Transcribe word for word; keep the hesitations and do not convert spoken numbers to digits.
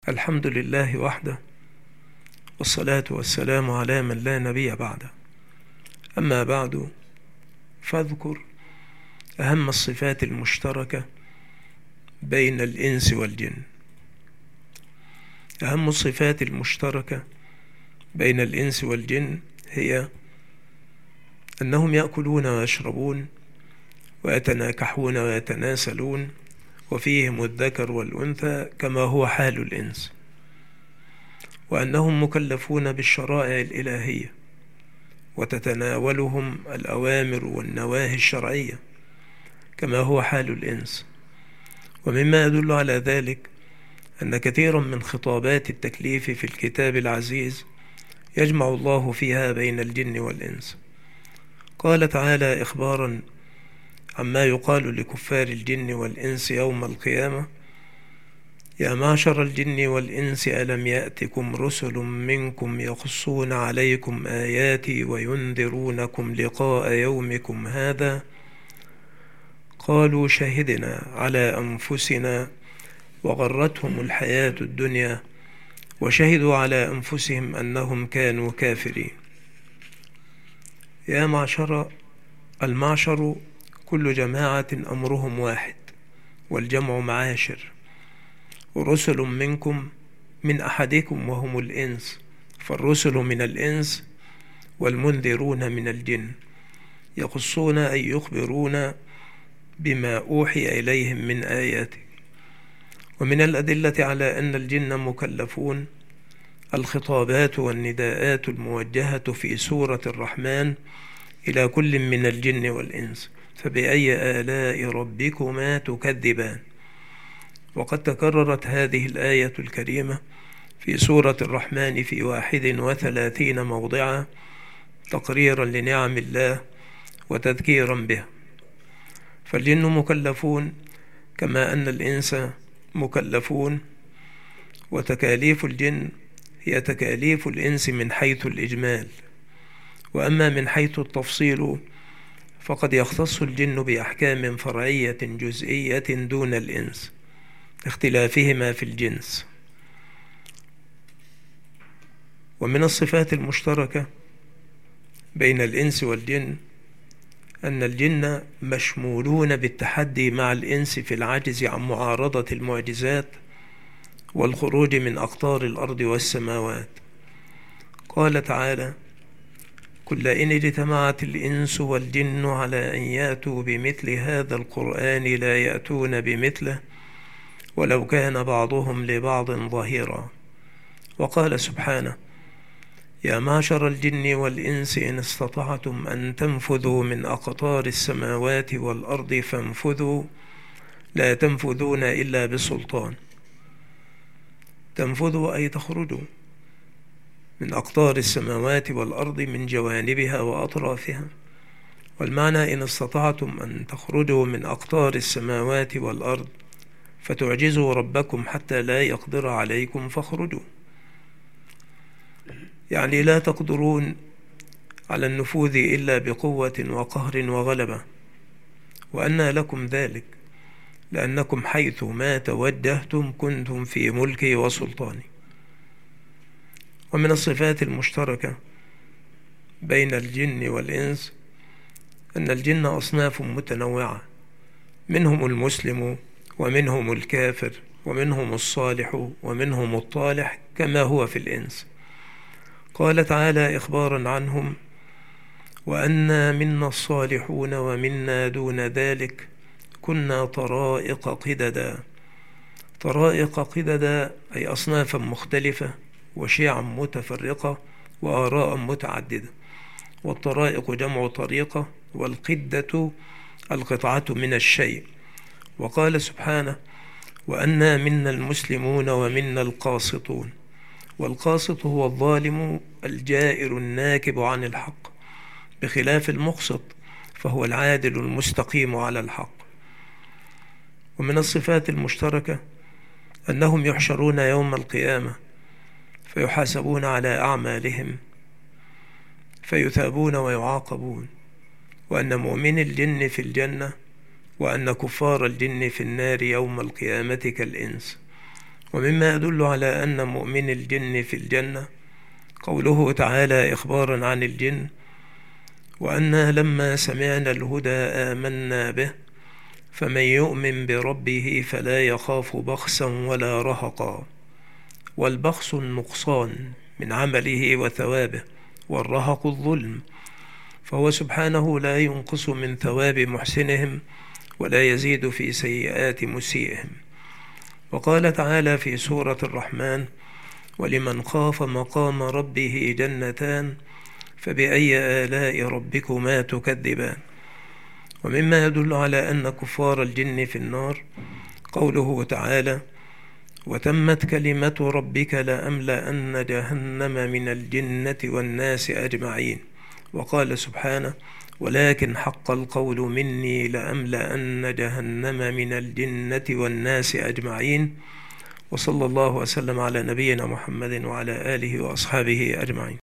الحمد لله وحده، والصلاة والسلام على من لا نبي بعده. أما بعد، فاذكر أهم الصفات المشتركة بين الإنس والجن. أهم الصفات المشتركة بين الإنس والجن هي أنهم يأكلون ويشربون ويتناكحون ويتناسلون، وفيهم الذكر والأنثى كما هو حال الإنس، وأنهم مكلفون بالشرائع الإلهية وتتناولهم الأوامر والنواهي الشرعية كما هو حال الإنس. ومما يدل على ذلك أن كثيرا من خطابات التكليف في الكتاب العزيز يجمع الله فيها بين الجن والإنس. قال تعالى إخبارا عما يقال لكفار الجن والإنس يوم القيامة: يا معشر الجن والإنس ألم يأتكم رسل منكم يقصون عليكم آياتي وينذرونكم لقاء يومكم هذا، قالوا شهدنا على أنفسنا وغرتهم الحياة الدنيا وشهدوا على أنفسهم أنهم كانوا كافرين. يا معشر، المعشر كل جماعة أمرهم واحد، والجمع معاشر. ورسل منكم من أحدكم وهم الإنس، فالرسل من الإنس والمنذرون من الجن، يقصون أي يخبرون بما أوحي إليهم من آياته. ومن الأدلة على أن الجن مكلفون الخطابات والنداءات الموجهة في سورة الرحمن إلى كل من الجن والإنس: فبأي آلاء ربكما تكذبان. وقد تكررت هذه الآية الكريمة في سورة الرحمن في واحد وثلاثين موضعا تقريرا لنعم الله وتذكيرا بها. فالجن مكلفون كما أن الإنس مكلفون، وتكاليف الجن هي تكاليف الإنس من حيث الإجمال، وأما من حيث التفصيل فقد يختص الجن بأحكام فرعية جزئية دون الإنس اختلافهما في الجنس. ومن الصفات المشتركة بين الإنس والجن أن الجن مشمولون بالتحدي مع الإنس في العجز عن معارضة المعجزات والخروج من أقطار الأرض والسماوات. قال تعالى: قل لئن اجتمعت الإنس والجن على أن يأتوا بمثل هذا القرآن لا يأتون بمثله ولو كان بعضهم لبعض ظهيرا. وقال سبحانه: يا معشر الجن والإنس إن استطعتم أن تنفذوا من أقطار السماوات والأرض فانفذوا لا تنفذون إلا بسلطان. تنفذوا أي تخرجوا من أقطار السماوات والأرض من جوانبها وأطرافها. والمعنى إن استطعتم أن تخرجوا من أقطار السماوات والأرض فتعجزوا ربكم حتى لا يقدر عليكم فاخرجوا، يعني لا تقدرون على النفوذ إلا بقوة وقهر وغلبة. وأنى لكم ذلك لأنكم حيث ما توجهتم كنتم في ملكي وسلطاني. ومن الصفات المشتركة بين الجن والإنس أن الجن أصناف متنوعة، منهم المسلم ومنهم الكافر ومنهم الصالح ومنهم الطالح كما هو في الإنس. قال تعالى إخبارا عنهم: وأنا منا الصالحون ومنا دون ذلك كنا طرائق قددا. طرائق قددا أي أصنافا مختلفة وشيعا متفرقة وآراء متعددة. والطرائق جمع طريقة، والقدة القطعة من الشيء. وقال سبحانه: وأنا منا المسلمون ومنا القاسطون. والقاسط هو الظالم الجائر الناكب عن الحق، بخلاف المقسط فهو العادل المستقيم على الحق. ومن الصفات المشتركة أنهم يحشرون يوم القيامة فيحاسبون على أعمالهم فيثابون ويعاقبون، وأن مؤمن الجن في الجنة وأن كفار الجن في النار يوم القيامة كالإنس. ومما يدل على أن مؤمن الجن في الجنة قوله تعالى إخبارا عن الجن: وأنا لما سمعنا الهدى آمنا به فمن يؤمن بربه فلا يخاف بخسا ولا رهقا. والبخس النقصان من عمله وثوابه، والرهق الظلم، فهو سبحانه لا ينقص من ثواب محسنهم ولا يزيد في سيئات مسيئهم. وقال تعالى في سورة الرحمن: ولمن خاف مقام ربه جنتان فبأي آلاء ربكما تكذبان. ومما يدل على أن كفار الجن في النار قوله تعالى: وتمت كلمة ربك لأملأن جهنم من الجنة والناس أجمعين. وقال سبحانه: ولكن حق القول مني لأملأن جهنم من الجنة والناس أجمعين. وصلى الله وسلم على نبينا محمد وعلى آله وأصحابه أجمعين.